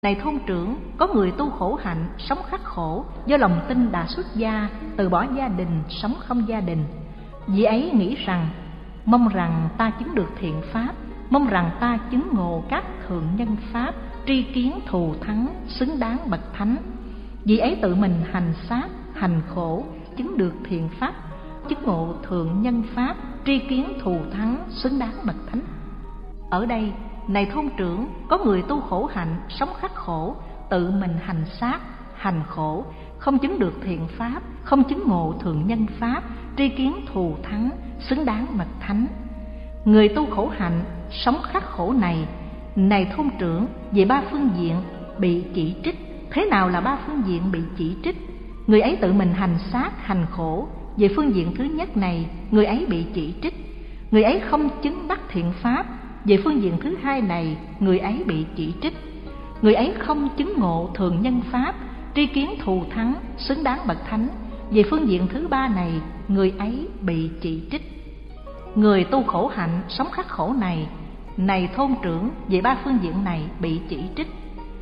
Này thôn trưởng, có người tu khổ hạnh, sống khắc khổ, do lòng tin đã xuất gia, từ bỏ gia đình, sống không gia đình. Vị ấy nghĩ rằng, mong rằng ta chứng được thiện pháp, mong rằng ta chứng ngộ các thượng nhân pháp, tri kiến thù thắng, xứng đáng bậc thánh. Vị ấy tự mình hành sát, hành khổ, chứng được thiện pháp, chứng ngộ thượng nhân pháp, tri kiến thù thắng, xứng đáng bậc thánh. Ở đây, này thôn trưởng, có người tu khổ hạnh, sống khắc khổ, tự mình hành sát, hành khổ, không chứng được thiện pháp, không chứng ngộ thượng nhân pháp, tri kiến thù thắng, xứng đáng bậc thánh. Người tu khổ hạnh, sống khắc khổ này thôn trưởng, về ba phương diện bị chỉ trích. Thế nào là ba phương diện bị chỉ trích? Người ấy tự mình hành sát, hành khổ. Về phương diện thứ nhất này, người ấy bị chỉ trích. Người ấy không chứng đắc thiện pháp. Về phương diện thứ hai này, người ấy bị chỉ trích. Người ấy không chứng ngộ thượng nhân pháp, tri kiến thù thắng, xứng đáng bậc thánh. Về phương diện thứ ba này, người ấy bị chỉ trích. Người tu khổ hạnh, sống khắc khổ này thôn trưởng, về ba phương diện này bị chỉ trích.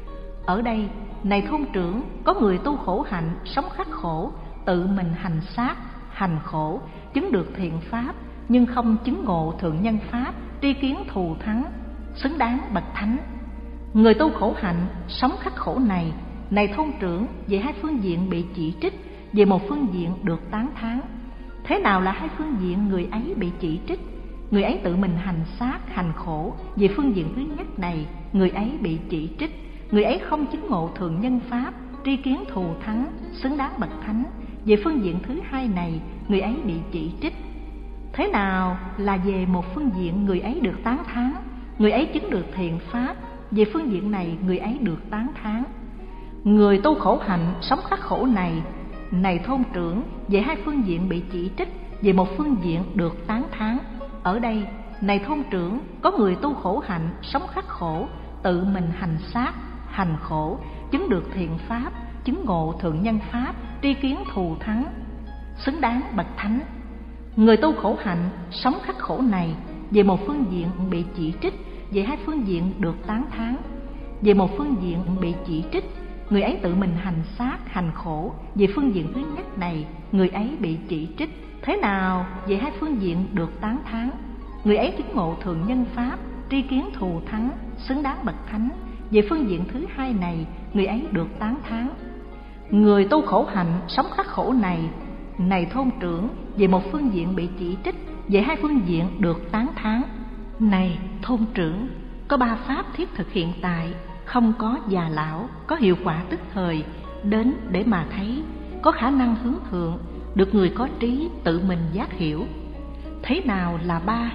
Ở đây, này thôn trưởng, có người tu khổ hạnh, sống khắc khổ, tự mình hành sát, hành khổ, chứng được thiện pháp, nhưng không chứng ngộ thượng nhân pháp, tri kiến thù thắng, xứng đáng bậc thánh. Người tu khổ hạnh, sống khắc khổ này thôn trưởng, về hai phương diện bị chỉ trích, về một phương diện được tán thán. Thế nào là hai phương diện người ấy bị chỉ trích? Người ấy tự mình hành sát, hành khổ. Về phương diện thứ nhất này, người ấy bị chỉ trích. Người ấy không chứng ngộ thượng nhân pháp, tri kiến thù thắng, xứng đáng bậc thánh. Về phương diện thứ hai này, người ấy bị chỉ trích. Thế nào là về một phương diện người ấy được tán thán? Người ấy chứng được thiện pháp. Về phương diện này, người ấy được tán thán. Người tu khổ hạnh, sống khắc khổ này thôn trưởng, về hai phương diện bị chỉ trích, về một phương diện được tán thán. Ở đây, này thôn trưởng, có người tu khổ hạnh, sống khắc khổ, tự mình hành sát, hành khổ, chứng được thiện pháp, chứng ngộ thượng nhân pháp, tri kiến thù thắng, xứng đáng bậc thánh. Người tu khổ hạnh, sống khắc khổ này, về một phương diện bị chỉ trích, về hai phương diện được tán thán. Về một phương diện bị chỉ trích, người ấy tự mình hành sát, hành khổ. Về phương diện thứ nhất này, người ấy bị chỉ trích. Thế nào về hai phương diện được tán thán? Người ấy chứng ngộ thượng nhân pháp, tri kiến thù thắng, xứng đáng bậc thánh. Về phương diện thứ hai này, người ấy được tán thán. Người tu khổ hạnh, sống khắc khổ này thôn trưởng, về một phương diện bị chỉ trích, về hai phương diện được tán thán. Này thôn trưởng, có ba pháp thiết thực hiện tại, không có già lão, có hiệu quả tức thời, đến để mà thấy, có khả năng hướng thượng, được người có trí tự mình giác hiểu. Thế nào là ba?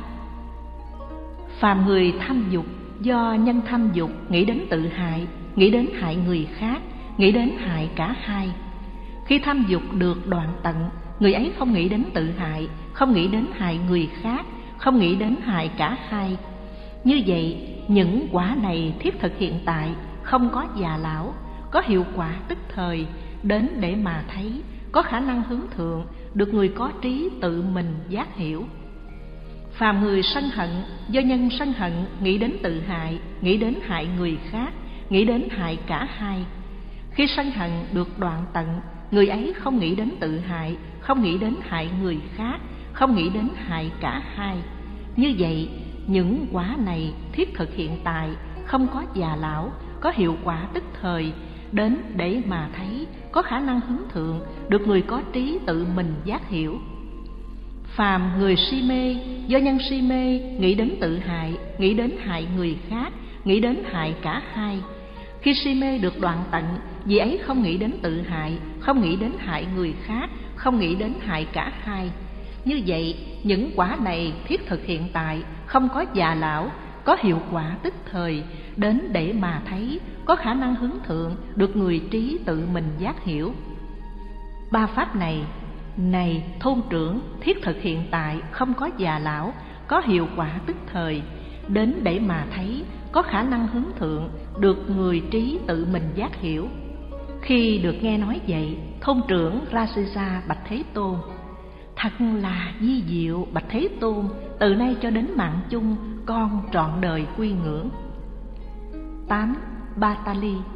Phàm người tham dục, do nhân tham dục nghĩ đến tự hại, nghĩ đến hại người khác, nghĩ đến hại cả hai. Khi tham dục được đoạn tận, người ấy không nghĩ đến tự hại, không nghĩ đến hại người khác, không nghĩ đến hại cả hai. Như vậy, những quả này thiết thực hiện tại, không có già lão, có hiệu quả tức thời, đến để mà thấy, có khả năng hướng thượng, được người có trí tự mình giác hiểu. Phàm người sân hận, do nhân sân hận nghĩ đến tự hại, nghĩ đến hại người khác, nghĩ đến hại cả hai. Khi sân hận được đoạn tận, người ấy không nghĩ đến tự hại, không nghĩ đến hại người khác, không nghĩ đến hại cả hai. Như vậy, những quả này thiết thực hiện tại, không có già lão, có hiệu quả tức thời, đến để mà thấy, có khả năng hướng thượng, được người có trí tự mình giác hiểu. Phàm người si mê, do nhân si mê nghĩ đến tự hại, nghĩ đến hại người khác, nghĩ đến hại cả hai. Khi si mê được đoạn tận, vị ấy không nghĩ đến tự hại, không nghĩ đến hại người khác, không nghĩ đến hại cả hai. Như vậy, những quả này thiết thực hiện tại, không có già lão, có hiệu quả tức thời, đến để mà thấy, có khả năng hướng thượng, được người trí tự mình giác hiểu. Ba pháp này thôn trưởng, thiết thực hiện tại, không có già lão, có hiệu quả tức thời, đến để mà thấy, có khả năng hướng thượng, được người trí tự mình giác hiểu. Khi được nghe nói vậy, thôn trưởng Rasisa bạch Thế Tôn: thật là vi diệu bạch Thế Tôn, từ nay cho đến mạng chung, con trọn đời quy ngưỡng. 8. Batali.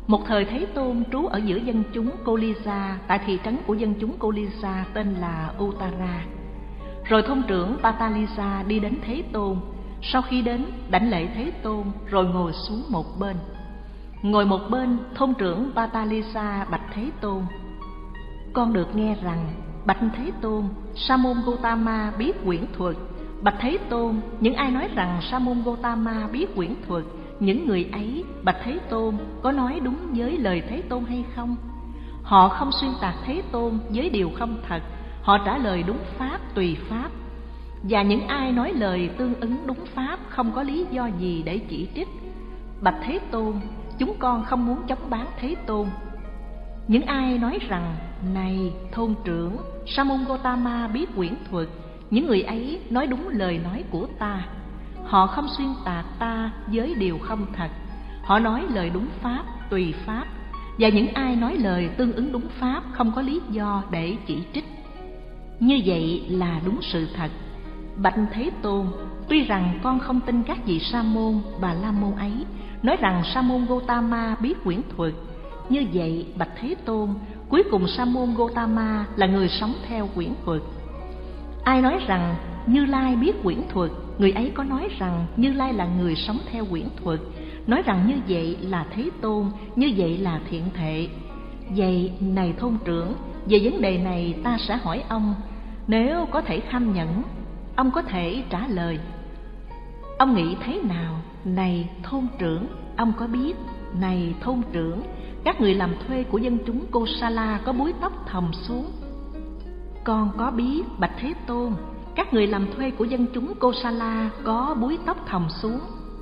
Một thời Thế Tôn trú ở giữa dân chúng Kolisa, tại thị trấn của dân chúng Kolisa tên là Uttara. Rồi thôn trưởng Patalisa đi đến Thế Tôn. Sau khi đến, đảnh lễ Thế Tôn rồi ngồi xuống một bên. Ngồi một bên, thôn trưởng Patalisa bạch Thế Tôn: con được nghe rằng, bạch Thế Tôn, Sa môn Gotama biết quyển thuật. Bạch Thế Tôn, những ai nói rằng Sa môn Gotama biết quyển thuật, những người ấy, bạch Thế Tôn, có nói đúng với lời Thế Tôn hay không? Họ không xuyên tạc Thế Tôn với điều không thật, họ trả lời đúng pháp tùy pháp. Và những ai nói lời tương ứng đúng pháp không có lý do gì để chỉ trích. Bạch Thế Tôn, chúng con không muốn chống bán Thế Tôn. Những ai nói rằng, này thôn trưởng, Sa môn Gotama biết quyển thuật, những người ấy nói đúng lời nói của ta. Họ không xuyên tạc ta với điều không thật, họ nói lời đúng pháp tùy pháp. Và những ai nói lời tương ứng đúng pháp không có lý do để chỉ trích. Như vậy là đúng sự thật. Bạch Thế Tôn, tuy rằng con không tin các vị Sa môn, Bà La môn ấy nói rằng Sa môn Gotama biết quyển thuật. Như vậy, bạch Thế Tôn, cuối cùng Sa môn Gotama là người sống theo quyển thuật. Ai nói rằng Như Lai biết quyển thuật, người ấy có nói rằng Như Lai là người sống theo quyển thuật, nói rằng như vậy là Thế Tôn, như vậy là thiện thệ. Vậy, này thôn trưởng, về vấn đề này ta sẽ hỏi ông, nếu có thể kham nhẫn, ông có thể trả lời. Ông nghĩ thế nào, này thôn trưởng? Ông có biết, này thôn trưởng, các người làm thuê của dân chúng Kosala có búi tóc thòng xuống? Con có biết, bạch Thế Tôn, các người làm thuê của dân chúng Kosala có búi tóc thòng xuống.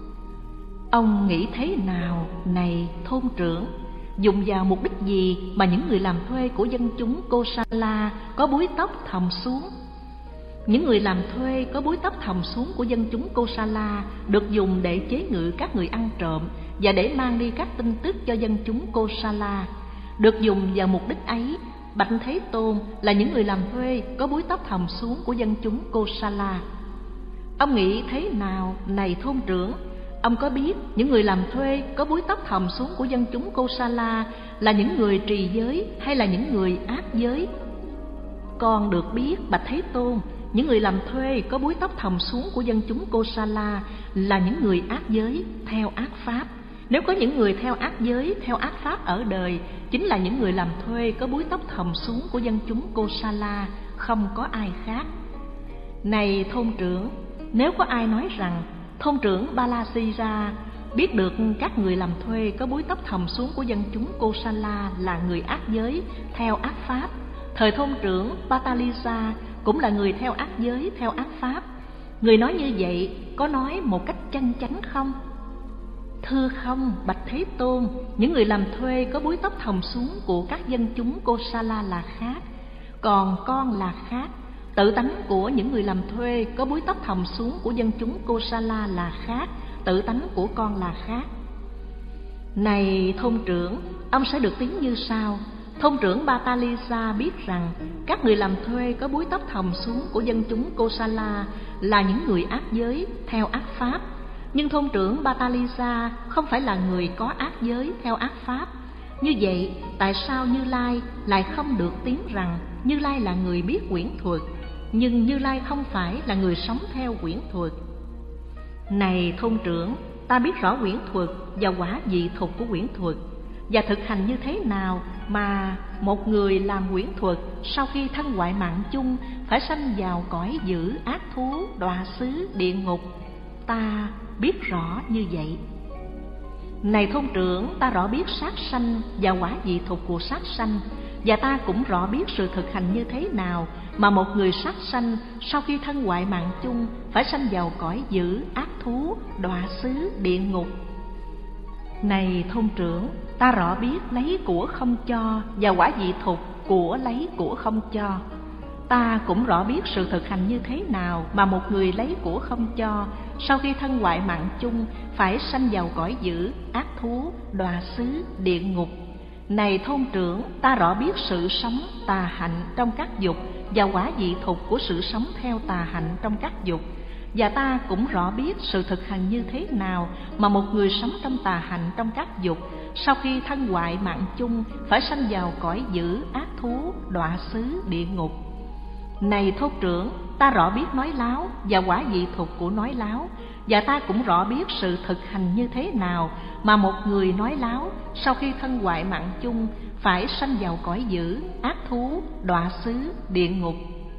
Ông nghĩ thế nào, này thôn trưởng? Dùng vào mục đích gì mà những người làm thuê của dân chúng Kosala có búi tóc thòng xuống? Những người làm thuê có búi tóc thòng xuống của dân chúng Kosala được dùng để chế ngự các người ăn trộm và để mang đi các tin tức cho dân chúng Kosala. Được dùng vào mục đích ấy, bạch Thế Tôn, là những người làm thuê có búi tóc thòng xuống của dân chúng Kosala. Ông nghĩ thế nào, này thôn trưởng? Ông có biết những người làm thuê có búi tóc thòng xuống của dân chúng Kosala là những người trì giới hay là những người ác giới? Con được biết, bạch Thế Tôn, những người làm thuê có búi tóc thòng xuống của dân chúng Kosala là những người ác giới, theo ác pháp. Nếu có những người theo ác giới, theo ác pháp ở đời, chính là những người làm thuê có búi tóc thòng xuống của dân chúng Kosala, không có ai khác. Này thôn trưởng, nếu có ai nói rằng thôn trưởng Balasira biết được các người làm thuê có búi tóc thòng xuống của dân chúng Kosala là người ác giới, theo ác pháp, thời thôn trưởng Patalisa cũng là người theo ác giới, theo ác pháp, người nói như vậy có nói một cách chân chánh không? Thưa không, bạch Thế Tôn, những người làm thuê có búi tóc thòng xuống của các dân chúng Kosala là khác, còn con là khác. Tự tánh của những người làm thuê có búi tóc thòng xuống của dân chúng Kosala là khác, tự tánh của con là khác. Này thôn trưởng, ông sẽ được tiếng như sau. Thôn trưởng Batalisa biết rằng các người làm thuê có búi tóc thòng xuống của dân chúng Kosala là những người ác giới, theo ác pháp. Nhưng thôn trưởng Batalisa không phải là người có ác giới, theo ác pháp. Như vậy, tại sao Như Lai lại không được tiếng rằng Như Lai là người biết quyển thuật, nhưng Như Lai không phải là người sống theo quyển thuật? Này thôn trưởng, ta biết rõ quyển thuật và quả vị thục của quyển thuật, và thực hành như thế nào mà một người làm quyển thuật sau khi thân hoại mạng chung phải sanh vào cõi dữ, ác thú, đọa xứ, địa ngục. Ta biết rõ như vậy. Này thôn trưởng, ta rõ biết sát sanh và quả vị thục của sát sanh, và ta cũng rõ biết sự thực hành như thế nào mà một người sát sanh sau khi thân hoại mạng chung phải sanh vào cõi dữ, ác thú, đọa xứ, địa ngục. Này thôn trưởng, ta rõ biết lấy của không cho và quả vị thục của lấy của không cho. Ta cũng rõ biết sự thực hành như thế nào mà một người lấy của không cho sau khi thân hoại mạng chung phải sanh vào cõi dữ, ác thú, đọa xứ, địa ngục. Này thôn trưởng, ta rõ biết sự sống tà hạnh trong các dục và quả vị thục của sự sống theo tà hạnh trong các dục. Và ta cũng rõ biết sự thực hành như thế nào mà một người sống trong tà hạnh trong các dục sau khi thân hoại mạng chung phải sanh vào cõi dữ ác thú đọa xứ địa ngục. Này thôn trưởng, ta rõ biết nói láo và quả vị thục của nói láo, và ta cũng rõ biết sự thực hành như thế nào mà một người nói láo sau khi thân hoại mạng chung phải sanh vào cõi dữ ác thú đọa xứ địa ngục.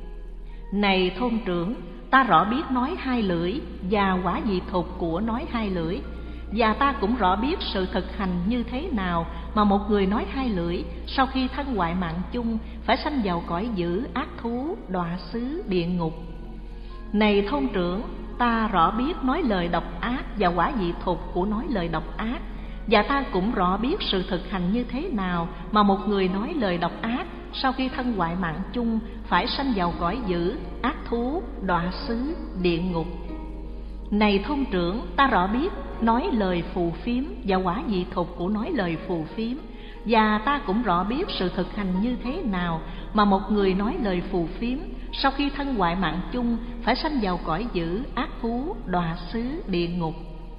Này thôn trưởng, ta rõ biết nói hai lưỡi và quả vị thục của nói hai lưỡi, và ta cũng rõ biết sự thực hành như thế nào mà một người nói hai lưỡi sau khi thân hoại mạng chung phải sanh vào cõi dữ ác thú đọa xứ địa ngục. Này thôn trưởng, ta rõ biết nói lời độc ác và quả vị thục của nói lời độc ác, và ta cũng rõ biết sự thực hành như thế nào mà một người nói lời độc ác sau khi thân hoại mạng chung phải sanh vào cõi dữ ác thú đọa xứ địa ngục. Này thôn trưởng, ta rõ biết nói lời phù phiếm và quả vị thục của nói lời phù phiếm, và ta cũng rõ biết sự thực hành như thế nào mà một người nói lời phù phiếm sau khi thân hoại mạng chung phải sanh vào cõi dữ ác thú đọa xứ địa ngục.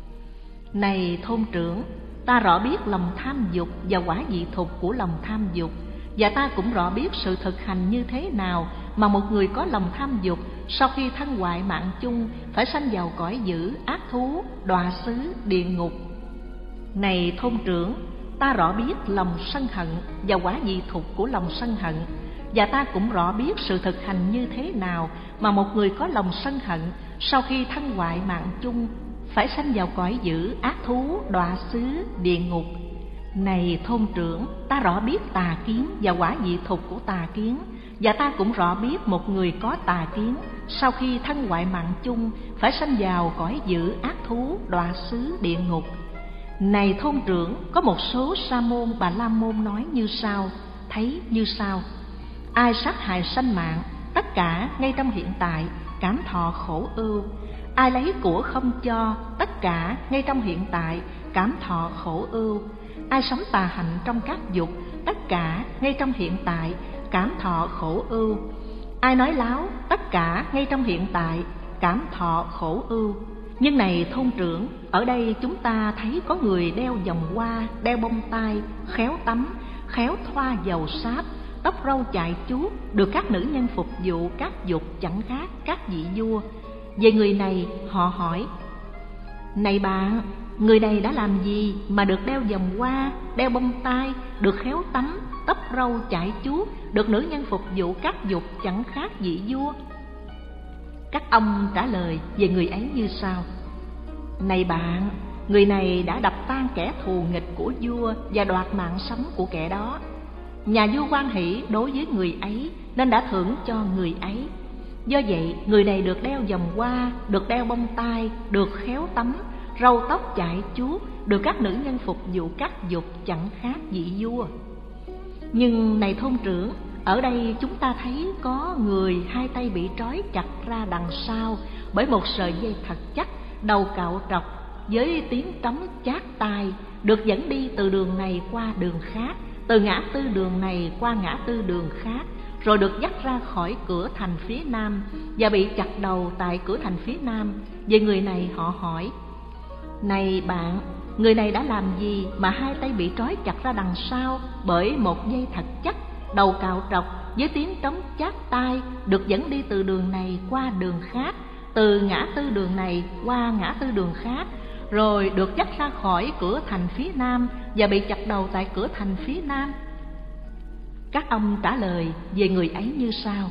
Này thôn trưởng, ta rõ biết lòng tham dục và quả vị thục của lòng tham dục, và ta cũng rõ biết sự thực hành như thế nào mà một người có lòng tham dục sau khi thân hoại mạng chung phải sanh vào cõi dữ ác thú đọa xứ địa ngục. Này thôn trưởng, ta rõ biết lòng sân hận và quả vị thục của lòng sân hận, và ta cũng rõ biết sự thực hành như thế nào mà một người có lòng sân hận sau khi thân hoại mạng chung phải sanh vào cõi dữ ác thú đọa xứ địa ngục. Này thôn trưởng, ta rõ biết tà kiến và quả vị thục của tà kiến, và ta cũng rõ biết một người có tà kiến sau khi thân hoại mạng chung phải sanh vào cõi dữ ác thú đọa xứ địa ngục. Này thôn trưởng, có một số sa môn bà la môn nói như sau, thấy như sau: ai sát hại sanh mạng, tất cả ngay trong hiện tại cảm thọ khổ ưu. Ai lấy của không cho, tất cả ngay trong hiện tại cảm thọ khổ ưu. Ai sống tà hạnh trong các dục, tất cả ngay trong hiện tại cảm thọ khổ ưu. Ai nói láo, tất cả ngay trong hiện tại cảm thọ khổ ưu. Nhưng này thôn trưởng, ở đây chúng ta thấy có người đeo vòng hoa, đeo bông tai, khéo tắm, khéo thoa dầu sáp, tóc râu chạy chuốt, được các nữ nhân phục vụ các dục chẳng khác các vị vua. Về người này họ hỏi: này bạn, người này đã làm gì mà được đeo vòng hoa, đeo bông tai, được khéo tắm, tóc râu chải chuốt, được nữ nhân phục vụ các dục chẳng khác vị vua? Các ông trả lời về người ấy như sau: này bạn, người này đã đập tan kẻ thù nghịch của vua và đoạt mạng sống của kẻ đó. Nhà vua hoan hỷ đối với người ấy nên đã thưởng cho người ấy. Do vậy, người này được đeo vòng hoa, được đeo bông tai, được khéo tắm, râu tóc chải chuốt, được các nữ nhân phục vụ các dục chẳng khác vị vua. Nhưng này thôn trưởng, ở đây chúng ta thấy có người hai tay bị trói chặt ra đằng sau bởi một sợi dây thật chắc, đầu cạo trọc, với tiếng trống chát tai, được dẫn đi từ đường này qua đường khác, từ ngã tư đường này qua ngã tư đường khác, rồi được dắt ra khỏi cửa thành phía nam và bị chặt đầu tại cửa thành phía nam. Về người này họ hỏi: này bạn, người này đã làm gì mà hai tay bị trói chặt ra đằng sau bởi một dây thật chắc, đầu cạo trọc, với tiếng trống chát tai, được dẫn đi từ đường này qua đường khác, từ ngã tư đường này qua ngã tư đường khác, rồi được dắt ra khỏi cửa thành phía nam và bị chặt đầu tại cửa thành phía nam? Các ông trả lời về người ấy như sau: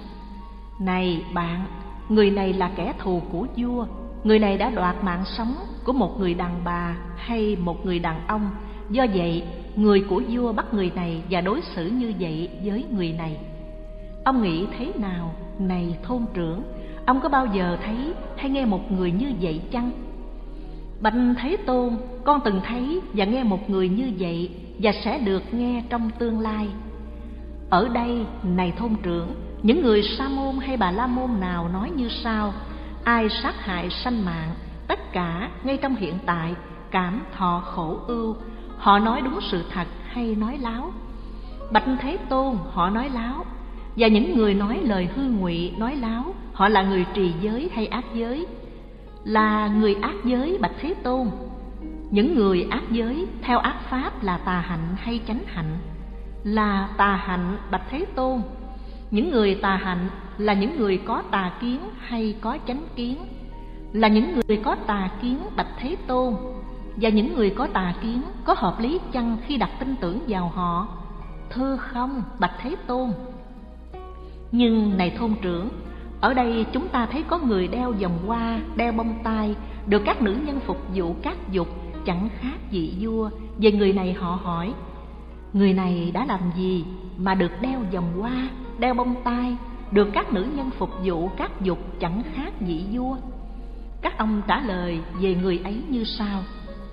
này bạn, người này là kẻ thù của vua. Người này đã đoạt mạng sống của một người đàn bà hay một người đàn ông. Do vậy, người của vua bắt người này và đối xử như vậy với người này. Ông nghĩ thế nào, này thôn trưởng? Ông có bao giờ thấy hay nghe một người như vậy chăng? Bạch Thế Tôn, con từng thấy và nghe một người như vậy, và sẽ được nghe trong tương lai. Ở đây, này thôn trưởng, những người sa môn hay bà la môn nào nói như sau: ai sát hại sanh mạng, tất cả ngay trong hiện tại cảm thọ khổ ưu. Họ nói đúng sự thật hay nói láo? Bạch Thế Tôn, họ nói láo. Và những người nói lời hư ngụy, nói láo, họ là người trì giới hay ác giới? Là người ác giới, bạch Thế Tôn. Những người ác giới theo ác pháp là tà hạnh hay chánh hạnh? Là tà hạnh, bạch Thế Tôn. Những người tà hạnh là những người có tà kiến hay có chánh kiến? Là những người có tà kiến, bạch Thế Tôn. Và những người có tà kiến có hợp lý chăng khi đặt tin tưởng vào họ? Thưa không, bạch Thế Tôn. Nhưng này thôn trưởng, ở đây chúng ta thấy có người đeo vòng hoa, đeo bông tai, được các nữ nhân phục vụ các dục, chẳng khác vị vua. Về người này họ hỏi, người này đã làm gì mà được đeo vòng hoa, đeo bông tai, được các nữ nhân phục vụ các dục, chẳng khác vị vua? Các ông trả lời về người ấy như sau: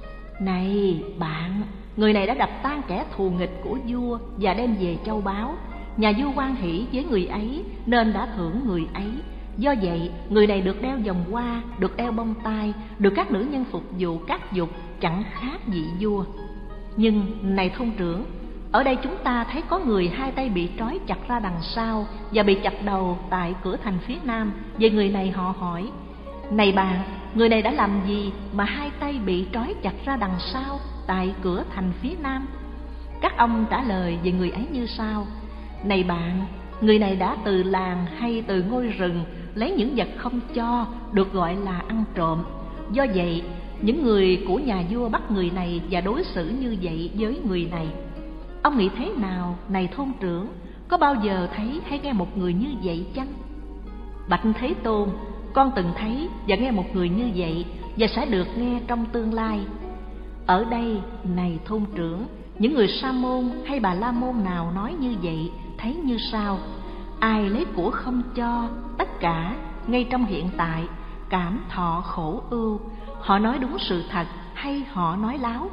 này bạn, người này đã đập tan kẻ thù nghịch của vua và đem về châu báu. Nhà vua hoan hỷ với người ấy nên đã thưởng người ấy. Do vậy, người này được đeo vòng hoa, được đeo bông tai, được các nữ nhân phục vụ các dục, chẳng khác vị vua. Nhưng này thôn trưởng, ở đây chúng ta thấy có người hai tay bị trói chặt ra đằng sau và bị chặt đầu tại cửa thành phía nam. Về người này họ hỏi, này bạn, người này đã làm gì mà hai tay bị trói chặt ra đằng sau tại cửa thành phía nam? Các ông trả lời về người ấy như sau: này bạn, người này đã từ làng hay từ ngôi rừng lấy những vật không cho, được gọi là ăn trộm. Do vậy, những người của nhà vua bắt người này và đối xử như vậy với người này. Ông nghĩ thế nào, này thôn trưởng? Có bao giờ thấy hay nghe một người như vậy chăng? Bạch Thế Tôn, con từng thấy và nghe một người như vậy, và sẽ được nghe trong tương lai. Ở đây, này thôn trưởng, những người Sa môn hay Bà La môn nào nói như vậy thấy như sau: ai lấy của không cho, tất cả ngay trong hiện tại cảm thọ khổ ưu. Họ nói đúng sự thật hay họ nói láo?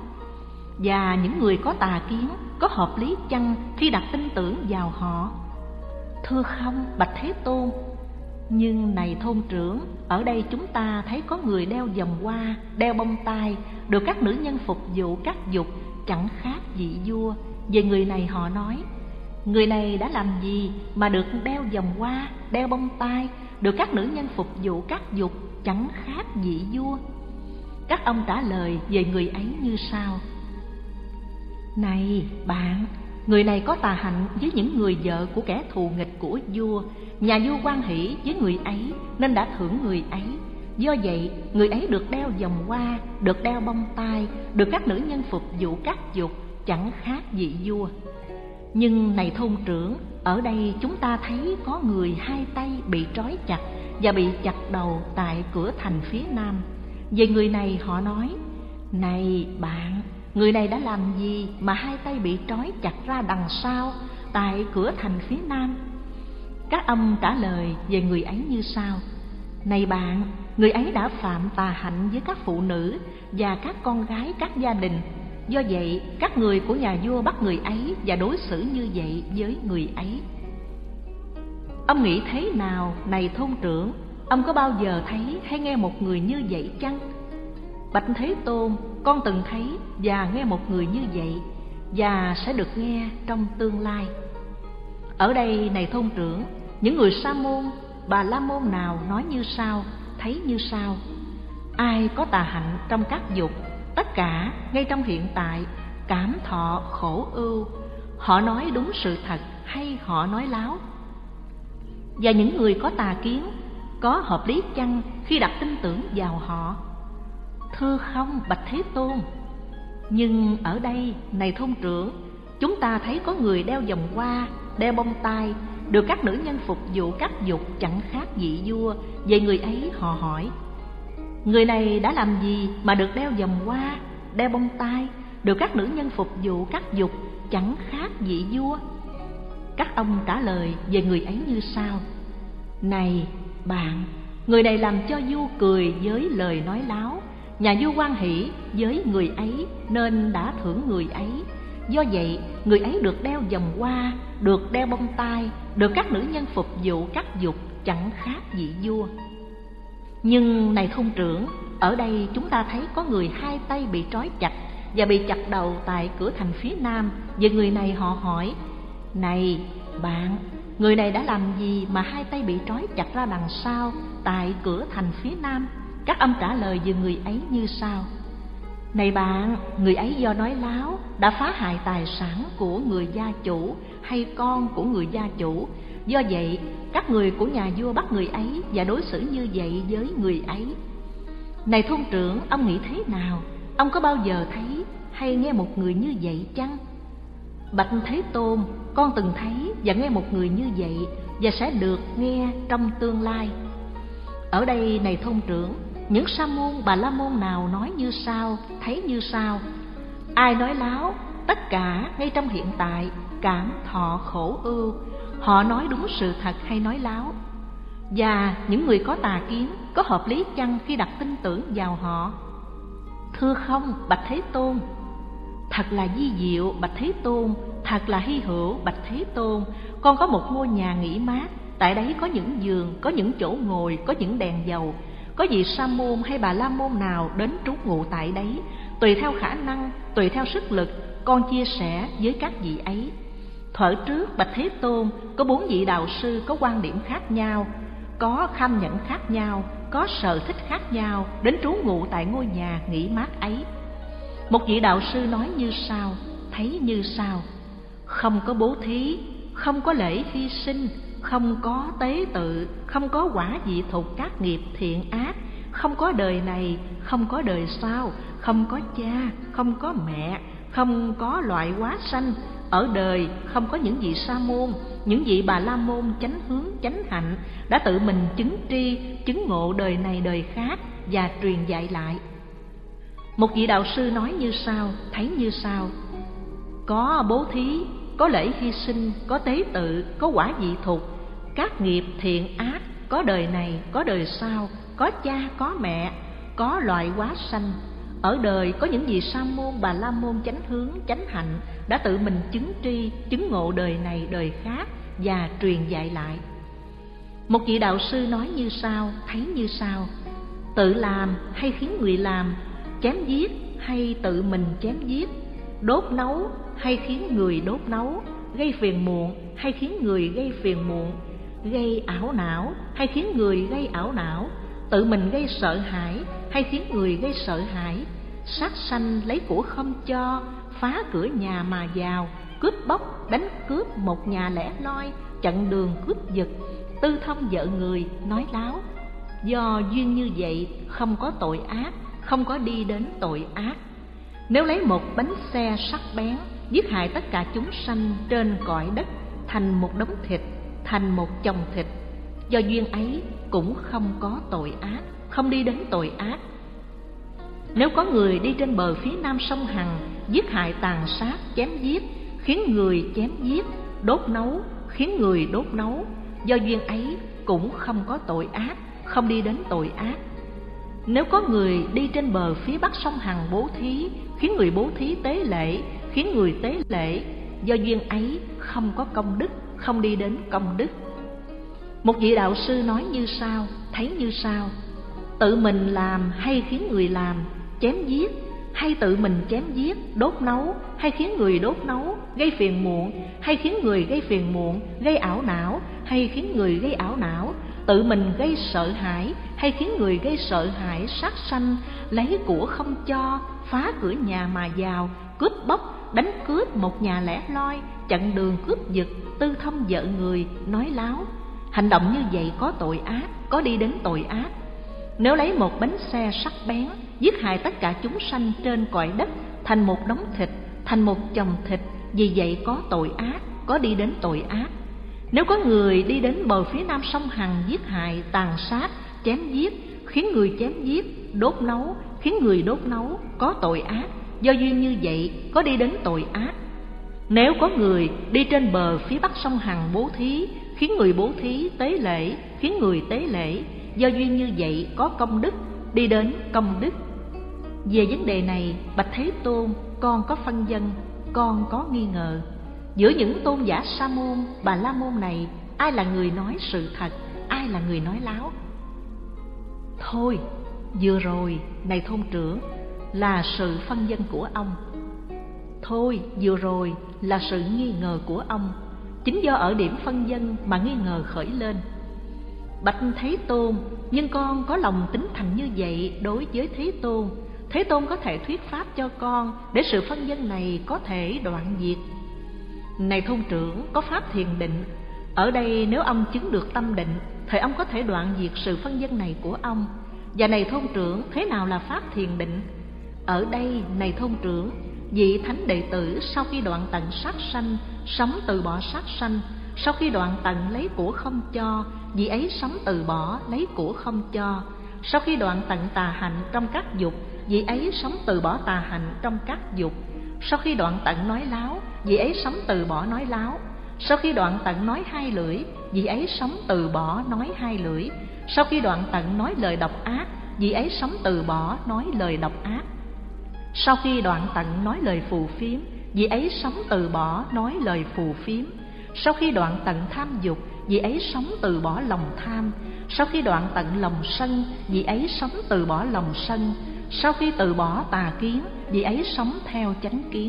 Và những người có tà kiến có hợp lý chăng khi đặt tin tưởng vào họ? Thưa không, bạch Thế Tôn. Nhưng này thôn trưởng, ở đây chúng ta thấy có người đeo vòng hoa, đeo bông tai, được các nữ nhân phục vụ các dục, chẳng khác vị vua. Về người này họ nói, người này đã làm gì mà được đeo vòng hoa, đeo bông tai, được các nữ nhân phục vụ các dục, chẳng khác vị vua? Các ông trả lời về người ấy như sau: này bạn, người này có tà hạnh với những người vợ của kẻ thù nghịch của vua. Nhà vua hoan hỷ với người ấy nên đã thưởng người ấy. Do vậy, người ấy được đeo vòng hoa, được đeo bông tai, được các nữ nhân phục vụ các dục, chẳng khác vị vua. Nhưng này thôn trưởng, ở đây chúng ta thấy có người hai tay bị trói chặt và bị chặt đầu tại cửa thành phía nam. Về người này họ nói, này bạn, người này đã làm gì mà hai tay bị trói chặt ra đằng sau tại cửa thành phía nam? Các ông trả lời về người ấy như sau: này bạn, người ấy đã phạm tà hạnh với các phụ nữ và các con gái các gia đình. Do vậy, các người của nhà vua bắt người ấy và đối xử như vậy với người ấy. Ông nghĩ thế nào, này thôn trưởng? Ông có bao giờ thấy hay nghe một người như vậy chăng? Bạch Thế Tôn, con từng thấy và nghe một người như vậy, và sẽ được nghe trong tương lai. Ở đây, này thôn trưởng, những người Sa môn, Bà La môn nào nói như sau, thấy như sau: ai có tà hạnh trong các dục, tất cả ngay trong hiện tại cảm thọ khổ ưu. Họ nói đúng sự thật hay họ nói láo? Và những người có tà kiến có hợp lý chăng khi đặt tin tưởng vào họ? Thưa không, bạch Thế Tôn. Nhưng ở đây, này thôn trưởng, chúng ta thấy có người đeo vòng hoa, đeo bông tai, được các nữ nhân phục vụ các dục, chẳng khác vị vua. Về người ấy họ hỏi, người này đã làm gì mà được đeo vòng hoa, đeo bông tai, được các nữ nhân phục vụ các dục, chẳng khác vị vua? Các ông trả lời về người ấy như sau: này bạn, người này làm cho vua cười với lời nói láo. Nhà vua hoan hỷ với người ấy nên đã thưởng người ấy. Do vậy, người ấy được đeo vòng hoa, được đeo bông tai, được các nữ nhân phục vụ các dục, chẳng khác vị vua. Nhưng này thôn trưởng, ở đây chúng ta thấy có người hai tay bị trói chặt và bị chặt đầu tại cửa thành phía nam. Về người này họ hỏi, này bạn, người này đã làm gì mà hai tay bị trói chặt ra đằng sau tại cửa thành phía nam? Các ông trả lời về người ấy như sau: Này bạn, người ấy do nói láo đã phá hại tài sản của người gia chủ hay con của người gia chủ. Do vậy, các người của nhà vua bắt người ấy và đối xử như vậy với người ấy. Này thôn trưởng, ông nghĩ thế nào? Ông có bao giờ thấy hay nghe một người như vậy chăng? Bạch Thế Tôn, con từng thấy và nghe một người như vậy và sẽ được nghe trong tương lai. Ở đây, này thôn trưởng, những sa môn bà la môn nào nói như sau, thấy như sau: ai nói láo, tất cả ngay trong hiện tại cảm thọ khổ ưu. Họ nói đúng sự thật hay nói láo? Và những người có tà kiến có hợp lý chăng khi đặt tin tưởng vào họ? Thưa không, bạch Thế Tôn. Thật là vi diệu, bạch Thế Tôn, thật là hy hữu, bạch Thế Tôn. Con có một ngôi nhà nghỉ mát, tại đấy có những giường, có những chỗ ngồi, có những đèn dầu. Có vị sa môn hay bà la môn nào đến trú ngụ tại đấy, tùy theo khả năng, tùy theo sức lực, con chia sẻ với các vị ấy. Thuở trước, bạch Thế Tôn, có 4 vị đạo sư có quan điểm khác nhau, có kham nhẫn khác nhau, có sở thích khác nhau, đến trú ngụ tại ngôi nhà nghỉ mát ấy. Một vị đạo sư nói như sau, thấy như sau: không có bố thí, không có lễ hy sinh, không có tế tự, không có quả vị thục các nghiệp thiện ác, không có đời này, không có đời sau, không có cha, không có mẹ, không có loại hóa sanh. Ở đời không có những vị sa môn, những vị bà la môn chánh hướng chánh hạnh đã tự mình chứng tri, chứng ngộ đời này đời khác và truyền dạy lại. Một vị đạo sư nói như sau, thấy như sau: có bố thí, có lễ hy sinh, có tế tự, có quả vị thục, các nghiệp thiện ác, có đời này, có đời sau, có cha, có mẹ, có loại hóa sanh. Ở đời có những vị sa môn, bà la môn chánh hướng, chánh hạnh đã tự mình chứng tri, chứng ngộ đời này, đời khác và truyền dạy lại. Một vị đạo sư nói như sau, thấy như sau: tự làm hay khiến người làm, chém giết hay tự mình chém giết, đốt nấu hay khiến người đốt nấu, gây phiền muộn hay khiến người gây phiền muộn, gây ảo não hay khiến người gây ảo não, tự mình gây sợ hãi hay khiến người gây sợ hãi, sát sanh lấy của không cho, phá cửa nhà mà vào, cướp bóc đánh cướp một nhà lẻ loi, chặn đường cướp giật, tư thông vợ người, nói láo. Do duyên như vậy không có tội ác, không có đi đến tội ác. Nếu lấy một bánh xe sắc bén giết hại tất cả chúng sanh trên cõi đất thành một đống thịt, thành một chồng thịt, do duyên ấy cũng không có tội ác, không đi đến tội ác. Nếu có người đi trên bờ phía nam sông Hằng giết hại tàn sát, chém giết, khiến người chém giết, đốt nấu, khiến người đốt nấu, do duyên ấy cũng không có tội ác, không đi đến tội ác. Nếu có người đi trên bờ phía bắc sông Hằng bố thí, khiến người bố thí tế lễ, khiến người tế lễ, do duyên ấy không có công đức, không đi đến công đức. Một vị đạo sư nói như sau, thấy như sau: tự mình làm hay khiến người làm, chém giết hay tự mình chém giết, đốt nấu hay khiến người đốt nấu, gây phiền muộn hay khiến người gây phiền muộn, gây ảo não hay khiến người gây ảo não, tự mình gây sợ hãi hay khiến người gây sợ hãi, sát sanh lấy của không cho, phá cửa nhà mà vào, cướp bóc đánh cướp một nhà lẻ loi, chặn đường cướp giật, tư thông vợ người, nói láo. Hành động như vậy có tội ác, có đi đến tội ác. Nếu lấy một bánh xe sắc bén giết hại tất cả chúng sanh trên cõi đất thành một đống thịt, thành một chồng thịt, vì vậy có tội ác, có đi đến tội ác. Nếu có người đi đến bờ phía nam sông Hằng giết hại, tàn sát, chém giết, khiến người chém giết, đốt nấu, khiến người đốt nấu, có tội ác, do duyên như vậy có đi đến tội ác. Nếu có người đi trên bờ phía bắc sông Hằng bố thí, khiến người bố thí tế lễ, khiến người tế lễ, do duyên như vậy có công đức, đi đến công đức. Về vấn đề này, bạch Thế Tôn, con có phân vân, con có nghi ngờ. Giữa những tôn giả sa môn, bà la môn này, ai là người nói sự thật, ai là người nói láo? Thôi, vừa rồi, này thôn trưởng, là sự phân vân của ông. Thôi, vừa rồi là sự nghi ngờ của ông. Chính do ở điểm phân vân mà nghi ngờ khởi lên. Bạch Thế Tôn, nhưng con có lòng tín thành như vậy đối với Thế Tôn. Thế Tôn có thể thuyết pháp cho con để sự phân vân này có thể đoạn diệt. Này thôn trưởng, có pháp thiền định. Ở đây nếu ông chứng được tâm định, thì ông có thể đoạn diệt sự phân vân này của ông. Và này thôn trưởng, thế nào là pháp thiền định? Ở đây, này thôn trưởng, vị thánh đệ tử sau khi đoạn tận sát sanh, sống từ bỏ sát sanh. Sau khi đoạn tận lấy của không cho, vị ấy sống từ bỏ lấy của không cho. Sau khi đoạn tận tà hạnh trong các dục, vị ấy sống từ bỏ tà hạnh trong các dục. Sau khi đoạn tận nói láo, vị ấy sống từ bỏ nói láo. Sau khi đoạn tận nói hai lưỡi, vị ấy sống từ bỏ nói hai lưỡi. Sau khi đoạn tận nói lời độc ác, vị ấy sống từ bỏ nói lời độc ác. Sau khi đoạn tận nói lời phù phiếm, vị ấy sống từ bỏ nói lời phù phiếm. Sau khi đoạn tận tham dục, vị ấy sống từ bỏ lòng tham. Sau khi đoạn tận lòng sân, vị ấy sống từ bỏ lòng sân. Sau khi từ bỏ tà kiến, vị ấy sống theo chánh kiến.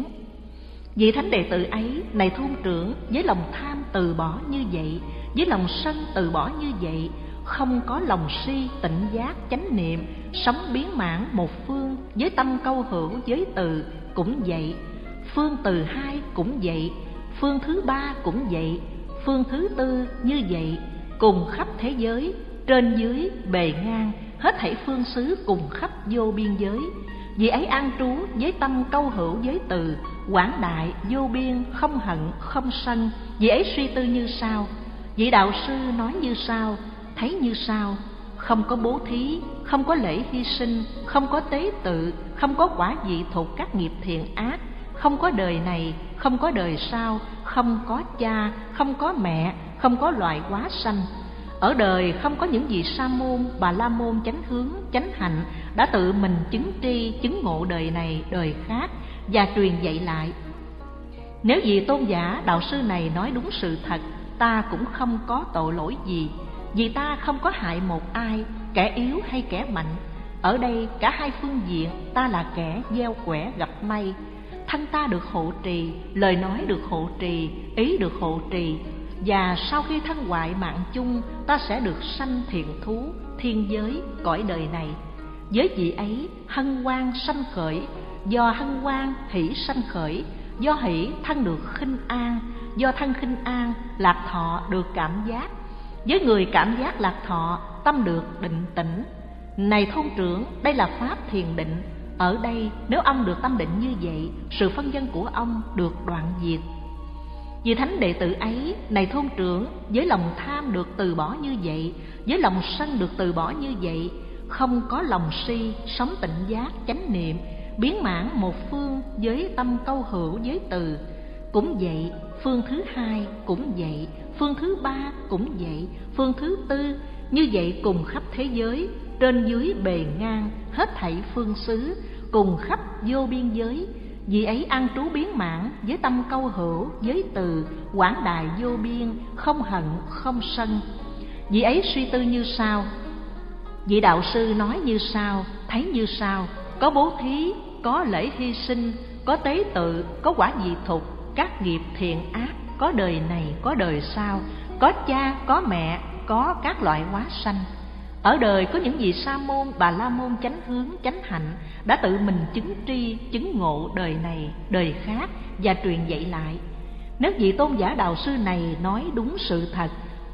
Vị thánh đệ tử ấy, này thôn trưởng, với lòng tham từ bỏ như vậy, với lòng sân từ bỏ như vậy, không có lòng si, tịnh giác, chánh niệm, sống biến mãn một phương, với tâm câu hữu giới từ cũng vậy, phương từ hai cũng vậy, phương thứ ba cũng vậy, phương thứ tư như vậy, cùng khắp thế giới, trên dưới, bề ngang, hết thảy phương xứ cùng khắp vô biên giới. Vì ấy an trú với tâm câu hữu giới từ, quảng đại, vô biên, không hận, không sân. Vì ấy suy tư như sau, vị đạo sư nói như sau, thấy như sau: không có bố thí, không có lễ hy sinh, không có tế tự, không có quả vị thuộc các nghiệp thiện ác, không có đời này, không có đời sau, không có cha, không có mẹ, không có loài hóa sanh. Ở đời không có những vị sa môn, bà la môn chánh hướng, chánh hạnh đã tự mình chứng tri, chứng ngộ đời này, đời khác và truyền dạy lại. Nếu vị tôn giả đạo sư này nói đúng sự thật, ta cũng không có tội lỗi gì, vì ta không có hại một ai, kẻ yếu hay kẻ mạnh. Ở đây cả hai phương diện, ta là kẻ gieo quẻ gặp may. Thân ta được hộ trì, lời nói được hộ trì, ý được hộ trì. Và sau khi thân hoại mạng chung, ta sẽ được sanh thiện thú, thiên giới, cõi đời này. Với vị ấy, hân hoan sanh khởi, do hân hoan hỷ sanh khởi, do hỷ thân được khinh an, do thân khinh an lạc thọ được cảm giác. Với người cảm giác lạc thọ, tâm được định tĩnh. Này thôn trưởng, đây là pháp thiền định. Ở đây nếu ông được tâm định như vậy, sự phân vân của ông được đoạn diệt. Vì thánh đệ tử ấy, này thôn trưởng, với lòng tham được từ bỏ như vậy, với lòng sân được từ bỏ như vậy, không có lòng si, sống tịnh giác, chánh niệm, biến mãn một phương với tâm câu hữu giới từ. Cũng vậy, phương thứ hai cũng vậy, phương thứ ba cũng vậy, phương thứ tư, như vậy cùng khắp thế giới, trên dưới bề ngang, hết thảy phương xứ, cùng khắp vô biên giới. Vì ấy an trú biến mãn với tâm câu hữu, giới từ, quảng đại vô biên, không hận, không sân. Vì ấy suy tư như sau, vị đạo sư nói như sau, thấy như sau: có bố thí, có lễ hy sinh, có tế tự, có quả vị thục, các nghiệp thiện ác, có đời này, có đời sau, có cha, có mẹ, có các loại hóa sanh. Ở đời có những vị sa môn, bà la môn chánh hướng, chánh hạnh đã tự mình chứng tri, chứng ngộ đời này, đời khác và truyền dạy lại. Nếu vị tôn giả đạo sư này nói đúng sự thật,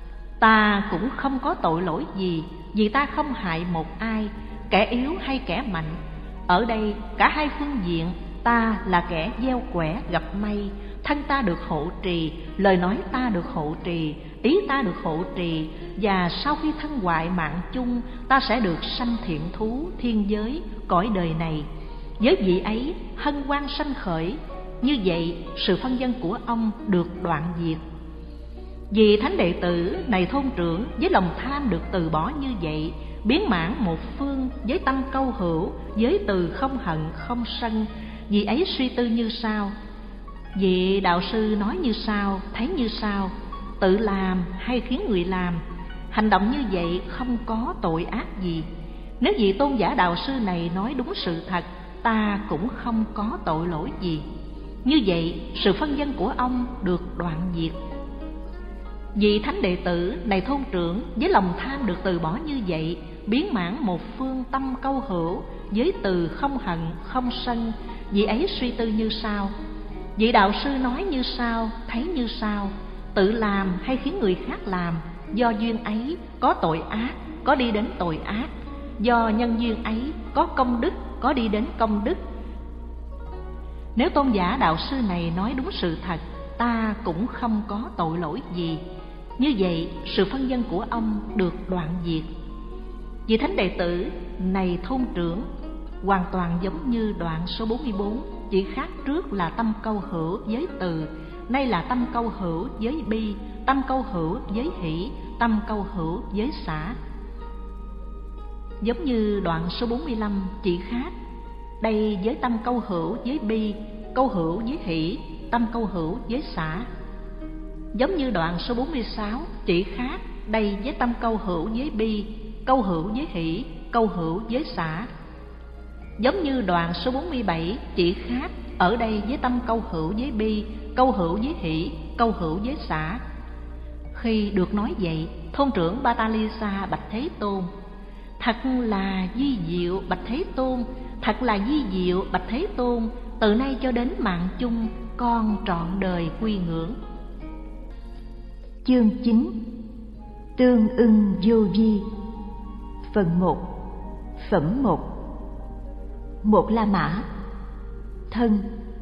ta cũng không có tội lỗi gì, vì ta không hại một ai, kẻ yếu hay kẻ mạnh. Ở đây cả hai phương diện, ta là kẻ gieo quẻ gặp may, thân ta được hộ trì, lời nói ta được hộ trì, ý ta được hộ trì. Và sau khi thân hoại mạng chung, ta sẽ được sanh thiện thú, thiên giới, cõi đời này. Với vị ấy, hân hoan sanh khởi. Như vậy, sự phân vân của ông được đoạn diệt. Vì thánh đệ tử, này thôn trưởng, với lòng tham được từ bỏ như vậy, biến mãn một phương với tâm câu hữu, với từ không hận, không sân. Vì ấy suy tư như sau, vị đạo sư nói như sau, thấy như sau: tự làm hay khiến người làm, hành động như vậy không có tội ác gì. Nếu vị tôn giả đạo sư này nói đúng sự thật, ta cũng không có tội lỗi gì. Như vậy, sự phân vân của ông được đoạn diệt. Vị thánh đệ tử, này thôn trưởng, với lòng tham được từ bỏ như vậy, biến mãn một phương tâm câu hữu, với từ không hận, không sân, vị ấy suy tư như sau. Vị đạo sư nói như sau, thấy như sau: tự làm hay khiến người khác làm, do duyên ấy có tội ác, có đi đến tội ác. Do nhân duyên ấy có công đức, có đi đến công đức. Nếu tôn giả đạo sư này nói đúng sự thật, ta cũng không có tội lỗi gì. Như vậy, sự phân vân của ông được đoạn diệt. Vị thánh đệ tử này thôn trưởng, hoàn toàn giống như đoạn số 44, chỉ khác trước là tâm câu hữu với từ, nay là tâm câu hữu với bi, tâm câu hữu với hỷ, tâm câu hữu với xả. Giống như đoạn số 45 chỉ khác, đây với tâm câu hữu với bi, câu hữu với hỷ, tâm câu hữu với xả. Giống như đoạn số 46 chỉ khác, đây với tâm câu hữu với bi, câu hữu với hỷ, câu hữu với xả. Giống như đoạn số 47 chỉ khác, ở đây với tâm câu hữu với bi, câu hữu với hỷ, câu hữu với xả. Khi được nói vậy, thôn trưởng Batalisa bạch Thế Tôn: thật là vi diệu bạch Thế Tôn, thật là vi diệu bạch Thế Tôn, từ nay cho đến mạng chung, con trọn đời quy ngưỡng. Chương 9: Tương ưng vô vi. Phần 1. Phẩm 1. Một La Mã. Thân.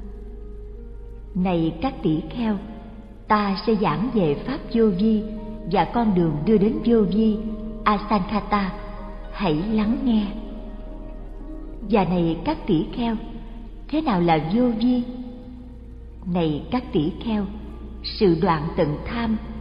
Này các tỷ kheo, ta sẽ giảng về pháp vô vi và con đường đưa đến vô vi Asankhata, hãy lắng nghe. Và này các tỷ kheo, thế nào là vô vi? Này các tỷ kheo, sự đoạn tận tham